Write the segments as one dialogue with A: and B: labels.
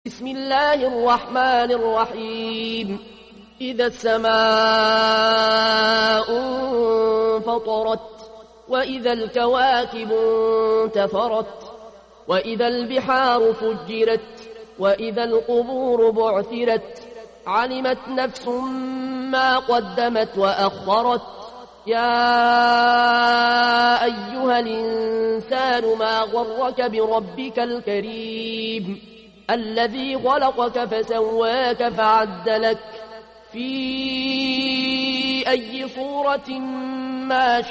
A: بسم الله الرحمن الرحيم. إذا السماء انفطرت وإذا الكواكب انتثرت وإذا البحار فجرت وإذا القبور بعثرت علمت نفس ما قدمت وأخرت. يا أيها الإنسان ما غرك بربك الكريم الذي خلقك فسواك فعدلك في أي صورة ما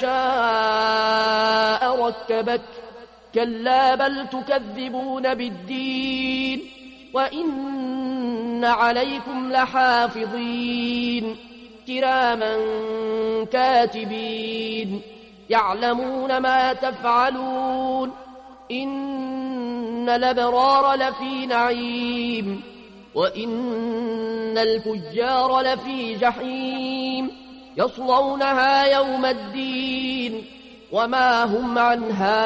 A: شاء ركبك. كلا بل تكذبون بالدين وإن عليكم لحافظين كراما كاتبين يعلمون ما تفعلون. إن الأبرار لفي نعيم وإن الفجار لفي جحيم يصلونها يوم الدين وما هم عنها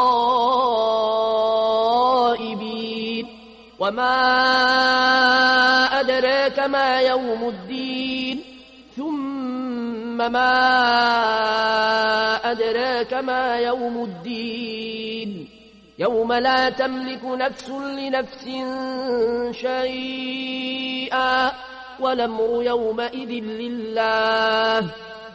A: بغائبين. وما أدراك ما يوم الدين ثم ما أدراك ما يوم الدين يوم لا تملك نفس لنفس شيئا والأمر يومئذ لله.